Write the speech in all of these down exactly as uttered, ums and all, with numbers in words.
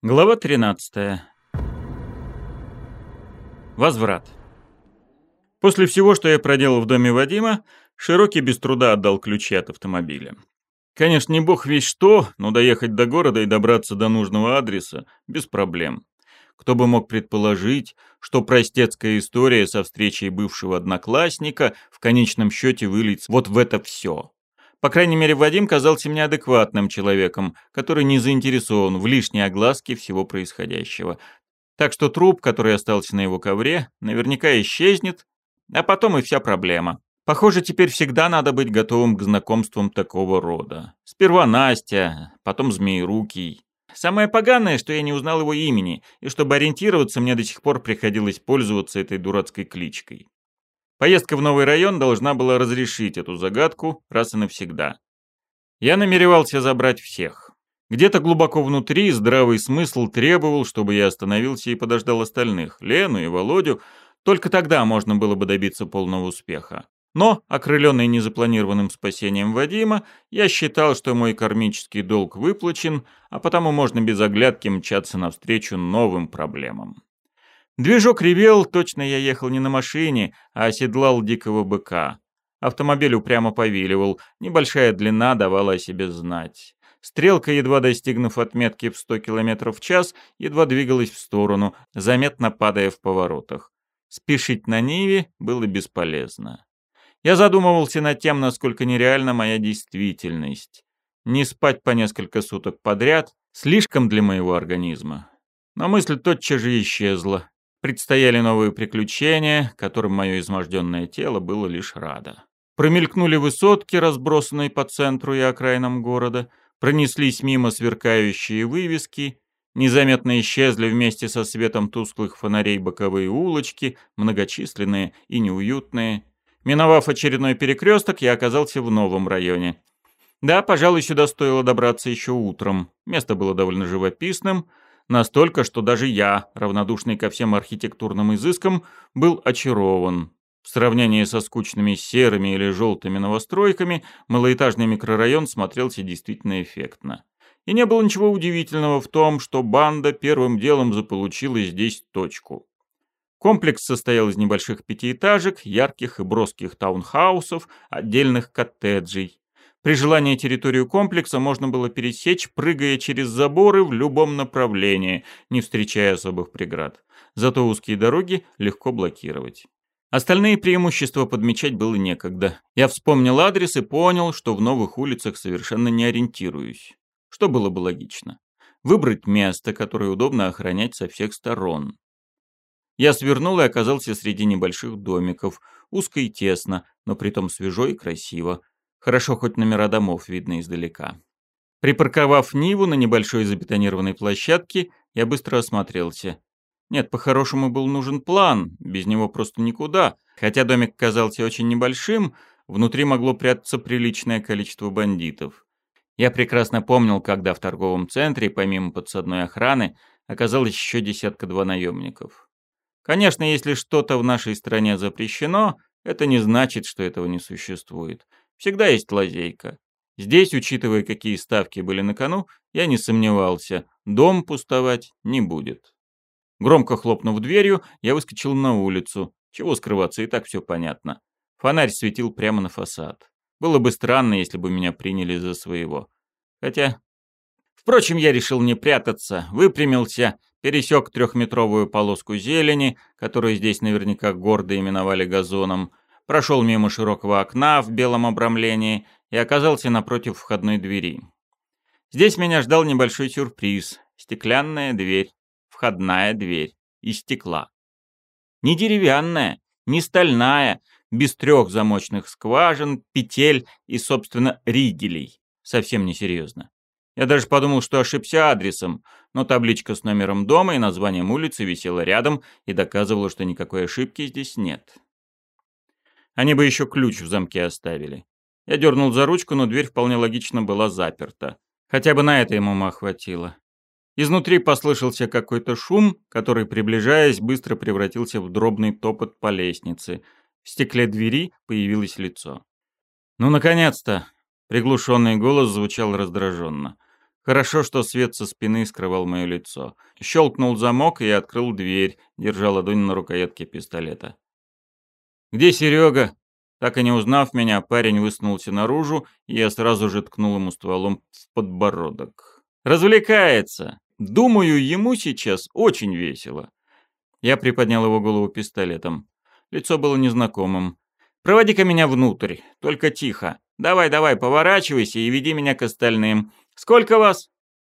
Глава тринадцатая. Возврат. После всего, что я проделал в доме Вадима, Широкий без труда отдал ключи от автомобиля. Конечно, не бог весть что, но доехать до города и добраться до нужного адреса без проблем. Кто бы мог предположить, что простецкая история со встречей бывшего одноклассника в конечном счете выльется вот в это все. По крайней мере, Вадим казался мне адекватным человеком, который не заинтересован в лишней огласке всего происходящего. Так что труп, который остался на его ковре, наверняка исчезнет, а потом и вся проблема. Похоже, теперь всегда надо быть готовым к знакомствам такого рода. Сперва Настя, потом Змеерукий. Самое поганое, что я не узнал его имени, и чтобы ориентироваться, мне до сих пор приходилось пользоваться этой дурацкой кличкой. Поездка в новый район должна была разрешить эту загадку раз и навсегда. Я намеревался забрать всех. Где-то глубоко внутри здравый смысл требовал, чтобы я остановился и подождал остальных, Лену и Володю, только тогда можно было бы добиться полного успеха. Но, окрыленный незапланированным спасением Вадима, я считал, что мой кармический долг выплачен, а потому можно без оглядки мчаться навстречу новым проблемам. Движок ревел, точно я ехал не на машине, а оседлал дикого быка. Автомобиль упрямо повиливал, небольшая длина давала о себе знать. Стрелка, едва достигнув отметки в сто километров в час, едва двигалась в сторону, заметно падая в поворотах. Спешить на Ниве было бесполезно. Я задумывался над тем, насколько нереальна моя действительность. Не спать по несколько суток подряд слишком для моего организма. Но мысль тотчас же исчезла. Предстояли новые приключения, которым мое изможденное тело было лишь радо. Промелькнули высотки, разбросанные по центру и окраинам города, пронеслись мимо сверкающие вывески, незаметно исчезли вместе со светом тусклых фонарей боковые улочки, многочисленные и неуютные. Миновав очередной перекресток, я оказался в новом районе. Да, пожалуй, сюда стоило добраться еще утром. Место было довольно живописным, настолько, что даже я, равнодушный ко всем архитектурным изыскам, был очарован. В сравнении со скучными серыми или желтыми новостройками, малоэтажный микрорайон смотрелся действительно эффектно. И не было ничего удивительного в том, что банда первым делом заполучила здесь точку. Комплекс состоял из небольших пятиэтажек, ярких и броских таунхаусов, отдельных коттеджей. При желании территорию комплекса можно было пересечь, прыгая через заборы в любом направлении, не встречая особых преград. Зато узкие дороги легко блокировать. Остальные преимущества подмечать было некогда. Я вспомнил адрес и понял, что в новых улицах совершенно не ориентируюсь. Что было бы логично. Выбрать место, которое удобно охранять со всех сторон. Я свернул и оказался среди небольших домиков. Узко и тесно, но притом свежо и красиво. Хорошо, хоть номера домов видно издалека. Припарковав Ниву на небольшой забетонированной площадке, я быстро осмотрелся. Нет, по-хорошему был нужен план, без него просто никуда. Хотя домик казался очень небольшим, внутри могло прятаться приличное количество бандитов. Я прекрасно помнил, когда в торговом центре, помимо подсадной охраны, оказалось еще десятка-два наемников. Конечно, если что-то в нашей стране запрещено, это не значит, что этого не существует. Всегда есть лазейка. Здесь, учитывая, какие ставки были на кону, я не сомневался, дом пустовать не будет. Громко хлопнув дверью, я выскочил на улицу. Чего скрываться, и так все понятно. Фонарь светил прямо на фасад. Было бы странно, если бы меня приняли за своего. Хотя... Впрочем, я решил не прятаться, выпрямился, пересек трехметровую полоску зелени, которую здесь наверняка гордо именовали газоном, прошел мимо широкого окна в белом обрамлении и оказался напротив входной двери. Здесь меня ждал небольшой сюрприз. Стеклянная дверь, входная дверь из стекла. Не деревянная, не стальная, без трех замочных скважин, петель и, собственно, ригелей. Совсем несерьезно. Я даже подумал, что ошибся адресом, но табличка с номером дома и названием улицы висела рядом и доказывала, что никакой ошибки здесь нет. Они бы еще ключ в замке оставили. Я дернул за ручку, но дверь вполне логично была заперта. Хотя бы на это ему ума хватило. Изнутри послышался какой-то шум, который, приближаясь, быстро превратился в дробный топот по лестнице. В стекле двери появилось лицо. «Ну, наконец-то!» — приглушенный голос звучал раздраженно. Хорошо, что свет со спины скрывал мое лицо. Щелкнул замок, и я открыл дверь, держа ладонь на рукоятке пистолета. «Где Серега?» Так и не узнав меня, парень высунулся наружу, и я сразу же ткнул ему стволом в подбородок. «Развлекается! Думаю, ему сейчас очень весело». Я приподнял его голову пистолетом. Лицо было незнакомым. «Проводи-ка меня внутрь, только тихо. Давай, давай, поворачивайся и веди меня к остальным. Сколько вас?»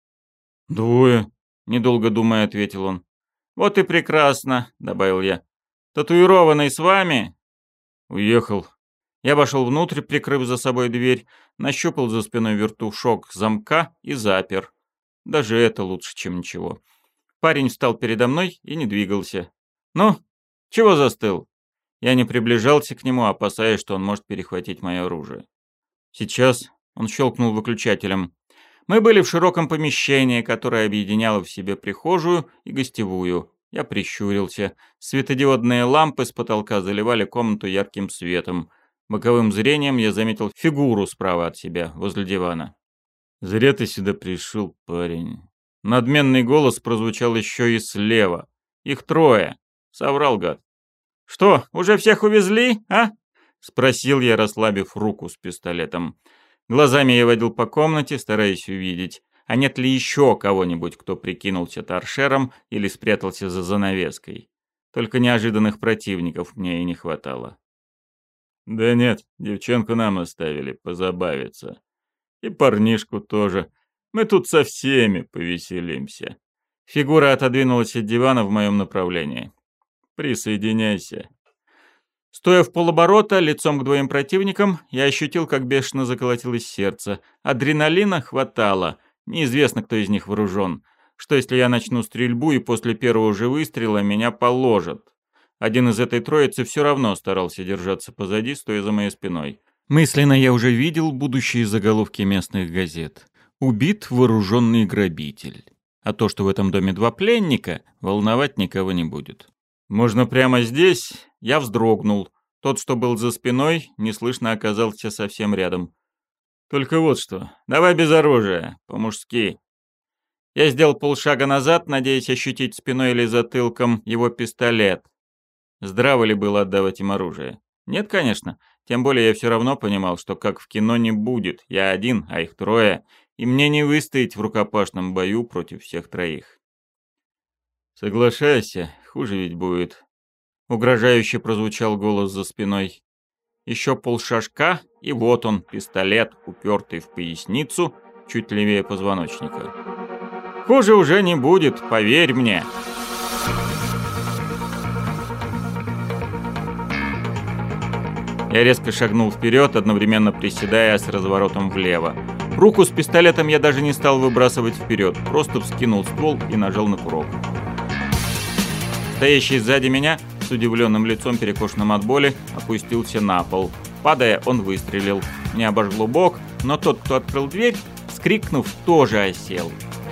«Двое», — недолго думая, ответил он. «Вот и прекрасно», — добавил я. «Татуированный с вами?» «Уехал». Я вошел внутрь, прикрыв за собой дверь, нащупал за спиной вертушок замка и запер. Даже это лучше, чем ничего. Парень встал передо мной и не двигался. «Ну, чего застыл?» Я не приближался к нему, опасаясь, что он может перехватить мое оружие. «Сейчас», — он щелкнул выключателем. Мы были в широком помещении, которое объединяло в себе прихожую и гостевую. Я прищурился. Светодиодные лампы с потолка заливали комнату ярким светом. Боковым зрением я заметил фигуру справа от себя, возле дивана. «Зря ты сюда пришел, парень». Надменный голос прозвучал еще и слева. «Их трое», — соврал гад. «Что, уже всех увезли, а?» — спросил я, расслабив руку с пистолетом. Глазами я водил по комнате, стараясь увидеть, а нет ли еще кого-нибудь, кто прикинулся торшером или спрятался за занавеской. Только неожиданных противников мне и не хватало. «Да нет, девчонку нам оставили позабавиться. И парнишку тоже. Мы тут со всеми повеселимся». Фигура отодвинулась от дивана в моем направлении. «Присоединяйся». Стоя в полоборота, лицом к двоим противникам, я ощутил, как бешено заколотилось сердце. Адреналина хватало. Неизвестно, кто из них вооружен. Что если я начну стрельбу, и после первого же выстрела меня положат? Один из этой троицы все равно старался держаться позади, стоя за моей спиной. Мысленно я уже видел будущие заголовки местных газет. «Убит вооруженный грабитель». А то, что в этом доме два пленника, волновать никого не будет. «Можно прямо здесь?» Я вздрогнул. Тот, что был за спиной, неслышно оказался совсем рядом. «Только вот что. Давай без оружия. По-мужски». Я сделал полшага назад, надеясь ощутить спиной или затылком его пистолет. Здраво ли было отдавать им оружие? Нет, конечно. Тем более я все равно понимал, что как в кино не будет. Я один, а их трое. И мне не выстоять в рукопашном бою против всех троих. «Соглашайся, хуже ведь будет». Угрожающе прозвучал голос за спиной. Еще полшажка, и вот он, пистолет, упертый в поясницу, чуть левее позвоночника. «Хуже уже не будет, поверь мне». Я резко шагнул вперед, одновременно приседая с разворотом влево. Руку с пистолетом я даже не стал выбрасывать вперед, просто вскинул ствол и нажал на курок. Стоящий сзади меня, с удивленным лицом, перекошенным от боли, опустился на пол. Падая, он выстрелил. Не обожгло бок, но тот, кто открыл дверь, вскрикнув, тоже осел.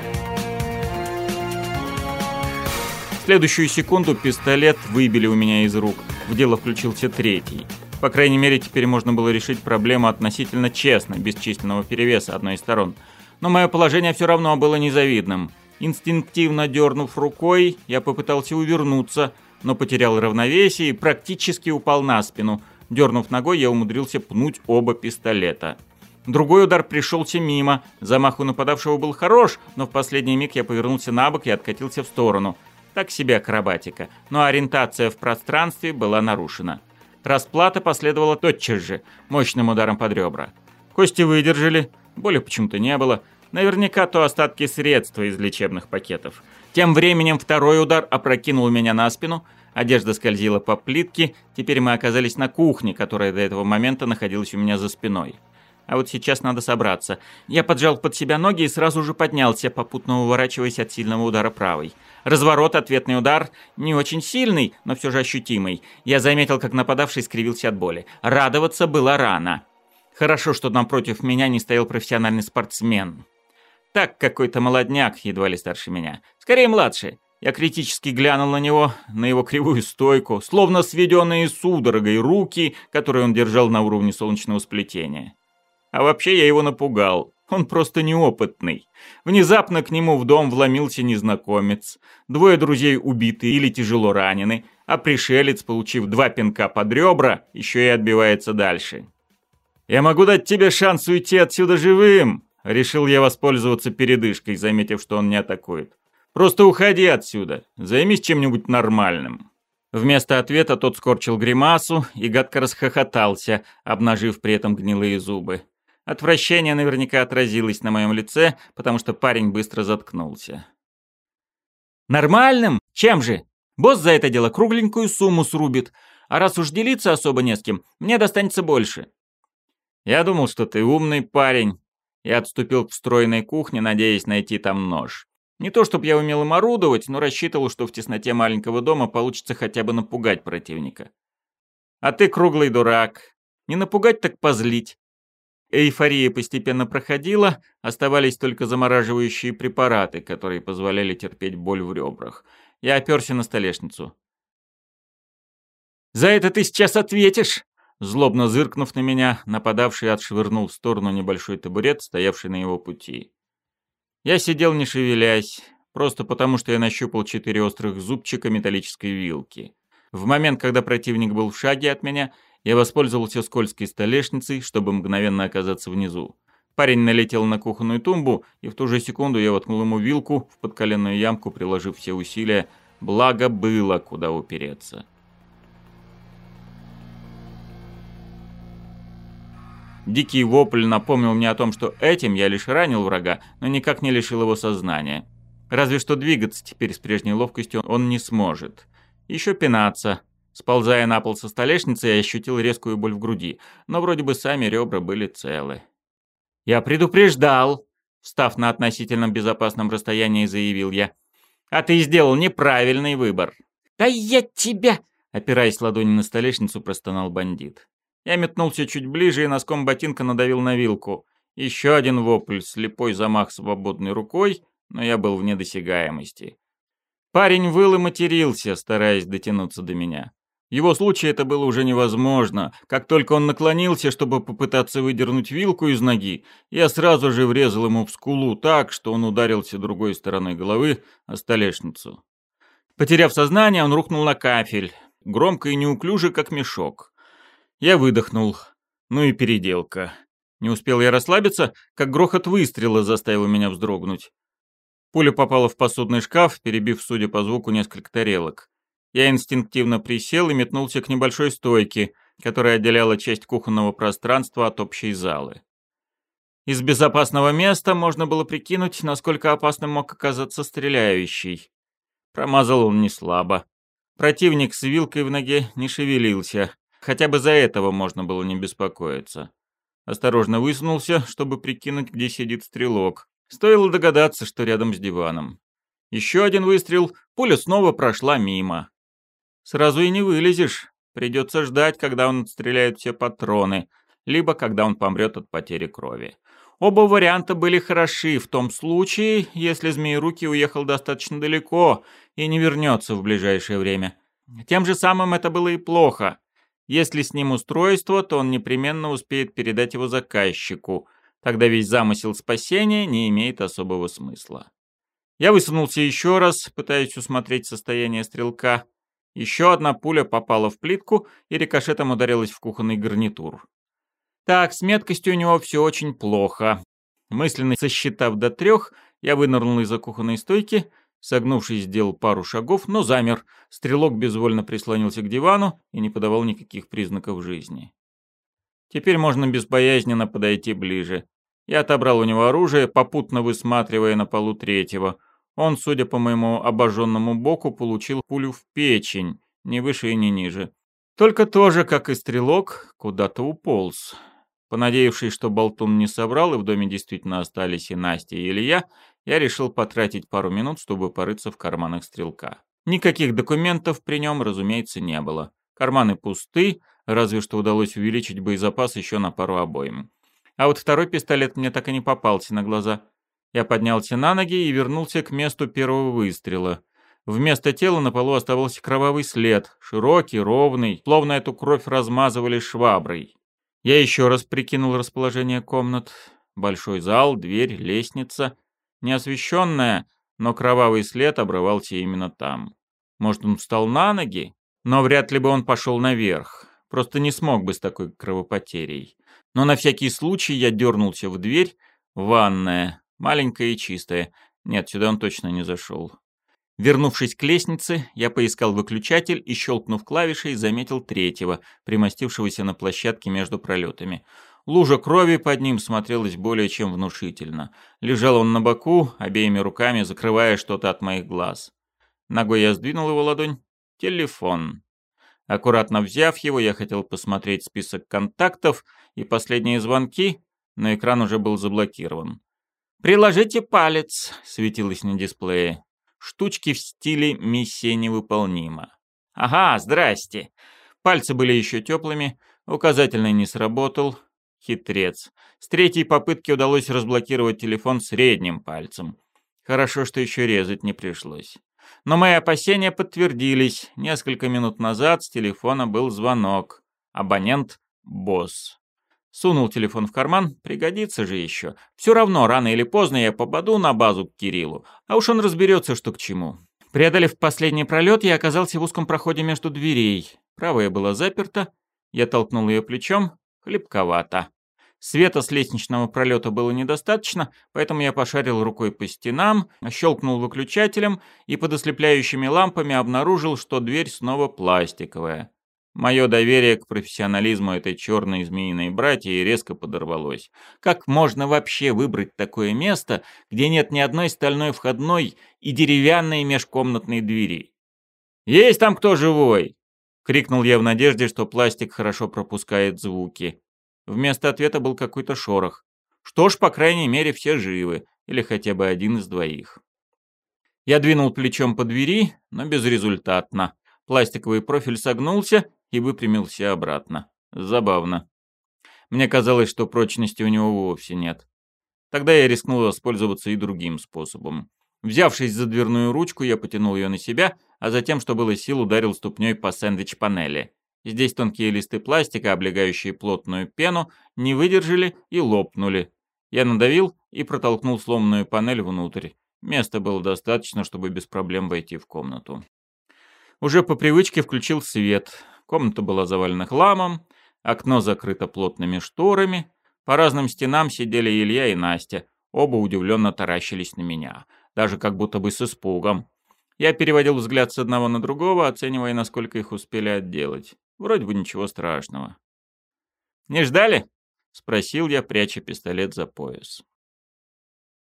В следующую секунду пистолет выбили у меня из рук. В дело включился третий. По крайней мере, теперь можно было решить проблему относительно честно, без численного перевеса одной из сторон. Но мое положение все равно было незавидным. Инстинктивно дернув рукой, я попытался увернуться, но потерял равновесие и практически упал на спину. Дернув ногой, я умудрился пнуть оба пистолета. Другой удар пришелся мимо. Замах у нападавшего был хорош, но в последний миг я повернулся на бок и откатился в сторону. Так себе акробатика, но ориентация в пространстве была нарушена. Расплата последовала тотчас же, мощным ударом под ребра. Кости выдержали, боли почему-то не было. Наверняка то остатки средства из лечебных пакетов. Тем временем второй удар опрокинул меня на спину, одежда скользила по плитке, теперь мы оказались на кухне, которая до этого момента находилась у меня за спиной. А вот сейчас надо собраться. Я поджал под себя ноги и сразу же поднялся, попутно уворачиваясь от сильного удара правой. Разворот, ответный удар, не очень сильный, но все же ощутимый. Я заметил, как нападавший скривился от боли. Радоваться было рано. Хорошо, что напротив меня не стоял профессиональный спортсмен. Так, какой-то молодняк, едва ли старше меня. Скорее, младший. Я критически глянул на него, на его кривую стойку, словно сведенные судорогой руки, которые он держал на уровне солнечного сплетения. А вообще я его напугал. Он просто неопытный. Внезапно к нему в дом вломился незнакомец. Двое друзей убиты или тяжело ранены, а пришелец, получив два пинка под ребра, еще и отбивается дальше. «Я могу дать тебе шанс уйти отсюда живым!» Решил я воспользоваться передышкой, заметив, что он не атакует. «Просто уходи отсюда, займись чем-нибудь нормальным». Вместо ответа тот скорчил гримасу и гадко расхохотался, обнажив при этом гнилые зубы. Отвращение наверняка отразилось на моем лице, потому что парень быстро заткнулся. «Нормальным? Чем же? Босс за это дело кругленькую сумму срубит, а раз уж делиться особо не с кем, мне достанется больше». «Я думал, что ты умный парень». Я отступил к встроенной кухне, надеясь найти там нож. Не то чтобы я умел им орудовать, но рассчитывал, что в тесноте маленького дома получится хотя бы напугать противника. «А ты круглый дурак. Не напугать, так позлить». Эйфория постепенно проходила, оставались только замораживающие препараты, которые позволяли терпеть боль в ребрах. Я оперся на столешницу. «За это ты сейчас ответишь!» Злобно зыркнув на меня, нападавший отшвырнул в сторону небольшой табурет, стоявший на его пути. Я сидел не шевелясь, просто потому что я нащупал четыре острых зубчика металлической вилки. В момент, когда противник был в шаге от меня, я воспользовался скользкой столешницей, чтобы мгновенно оказаться внизу. Парень налетел на кухонную тумбу, и в ту же секунду я воткнул ему вилку в подколенную ямку, приложив все усилия, благо было куда упереться. Дикий вопль напомнил мне о том, что этим я лишь ранил врага, но никак не лишил его сознания. Разве что двигаться теперь с прежней ловкостью он не сможет. Еще пинаться. Сползая на пол со столешницы, я ощутил резкую боль в груди, но вроде бы сами ребра были целы. «Я предупреждал!» Встав на относительно безопасном расстоянии, заявил я. «А ты сделал неправильный выбор!» «Да я тебя!» Опираясь ладонью на столешницу, простонал бандит. Я метнулся чуть ближе и носком ботинка надавил на вилку. Еще один вопль, слепой замах свободной рукой, но я был вне досягаемости. Парень выл и матерился, стараясь дотянуться до меня. В его случае это было уже невозможно. Как только он наклонился, чтобы попытаться выдернуть вилку из ноги, я сразу же врезал ему в скулу так, что он ударился другой стороной головы о столешницу. Потеряв сознание, он рухнул на кафель, громко и неуклюже, как мешок. Я выдохнул. Ну и переделка. Не успел я расслабиться, как грохот выстрела заставил меня вздрогнуть. Пуля попала в посудный шкаф, перебив, судя по звуку, несколько тарелок. Я инстинктивно присел и метнулся к небольшой стойке, которая отделяла часть кухонного пространства от общей залы. Из безопасного места можно было прикинуть, насколько опасным мог оказаться стреляющий. Промазал он не слабо. Противник с вилкой в ноге не шевелился. Хотя бы за этого можно было не беспокоиться. Осторожно высунулся, чтобы прикинуть, где сидит стрелок. Стоило догадаться, что рядом с диваном. Еще один выстрел, пуля снова прошла мимо. Сразу и не вылезешь. Придется ждать, когда он отстреляет все патроны, либо когда он помрет от потери крови. Оба варианта были хороши в том случае, если Змеерукий уехал достаточно далеко и не вернется в ближайшее время. Тем же самым это было и плохо. Если с ним устройство, то он непременно успеет передать его заказчику. Тогда весь замысел спасения не имеет особого смысла. Я высунулся еще раз, пытаясь усмотреть состояние стрелка. Еще одна пуля попала в плитку и рикошетом ударилась в кухонный гарнитур. Так, с меткостью у него все очень плохо. Мысленно сосчитав до трех, я вынырнул из-за кухонной стойки, согнувшись, сделал пару шагов, но замер. Стрелок безвольно прислонился к дивану и не подавал никаких признаков жизни. Теперь можно безбоязненно подойти ближе. Я отобрал у него оружие, попутно высматривая на полу третьего. Он, судя по моему обожженному боку, получил пулю в печень, ни выше и ни ниже. Только тоже, как и стрелок, куда-то уполз. Понадеявшись, что болтун не соврал, и в доме действительно остались и Настя, и Илья, я решил потратить пару минут, чтобы порыться в карманах стрелка. Никаких документов при нем, разумеется, не было. Карманы пусты, разве что удалось увеличить боезапас еще на пару обоим. А вот второй пистолет мне так и не попался на глаза. Я поднялся на ноги и вернулся к месту первого выстрела. Вместо тела на полу оставался кровавый след, широкий, ровный, словно эту кровь размазывали шваброй. Я еще раз прикинул расположение комнат. Большой зал, дверь, лестница. Неосвещенная, но кровавый след обрывался именно там. Может, он встал на ноги? Но вряд ли бы он пошел наверх. Просто не смог бы с такой кровопотерей. Но на всякий случай я дернулся в дверь. Ванная. Маленькая и чистая. Нет, сюда он точно не зашел. Вернувшись к лестнице, я поискал выключатель и, щелкнув клавишей, заметил третьего, примостившегося на площадке между пролетами. Лужа крови под ним смотрелась более чем внушительно. Лежал он на боку, обеими руками закрывая что-то от моих глаз. Ногой я сдвинул его ладонь. Телефон. Аккуратно взяв его, я хотел посмотреть список контактов и последние звонки, но экран уже был заблокирован. «Приложите палец», — светилось на дисплее. Штучки в стиле «Миссия невыполнима». «Ага, здрасте». Пальцы были еще теплыми, указательный не сработал. Хитрец. С третьей попытки удалось разблокировать телефон средним пальцем. Хорошо, что еще резать не пришлось. Но мои опасения подтвердились. Несколько минут назад с телефона был звонок. Абонент — босс. Сунул телефон в карман, пригодится же еще. Все равно, рано или поздно я попаду на базу к Кириллу, а уж он разберется, что к чему. Преодолев последний пролет, я оказался в узком проходе между дверей. Правая была заперта, я толкнул ее плечом, хлипковато. Света с лестничного пролета было недостаточно, поэтому я пошарил рукой по стенам, щелкнул выключателем и под ослепляющими лампами обнаружил, что дверь снова пластиковая. Мое доверие к профессионализму этой черной змеиной братьи резко подорвалось. Как можно вообще выбрать такое место, где нет ни одной стальной входной и деревянной межкомнатной двери? «Есть там кто живой?» — крикнул я в надежде, что пластик хорошо пропускает звуки. Вместо ответа был какой-то шорох. Что ж, по крайней мере, все живы, или хотя бы один из двоих. Я двинул плечом по двери, но безрезультатно. Пластиковый профиль согнулся и выпрямился обратно. Забавно. Мне казалось, что прочности у него вовсе нет. Тогда я рискнул воспользоваться и другим способом. Взявшись за дверную ручку, я потянул ее на себя, а затем, что было сил, ударил ступней по сэндвич-панели. Здесь тонкие листы пластика, облегающие плотную пену, не выдержали и лопнули. Я надавил и протолкнул сломанную панель внутрь. Места было достаточно, чтобы без проблем войти в комнату. Уже по привычке включил свет. Комната была завалена хламом, окно закрыто плотными шторами. По разным стенам сидели Илья и Настя. Оба удивленно таращились на меня, даже как будто бы с испугом. Я переводил взгляд с одного на другого, оценивая, насколько их успели отделать. Вроде бы ничего страшного. «Не ждали?» — спросил я, пряча пистолет за пояс.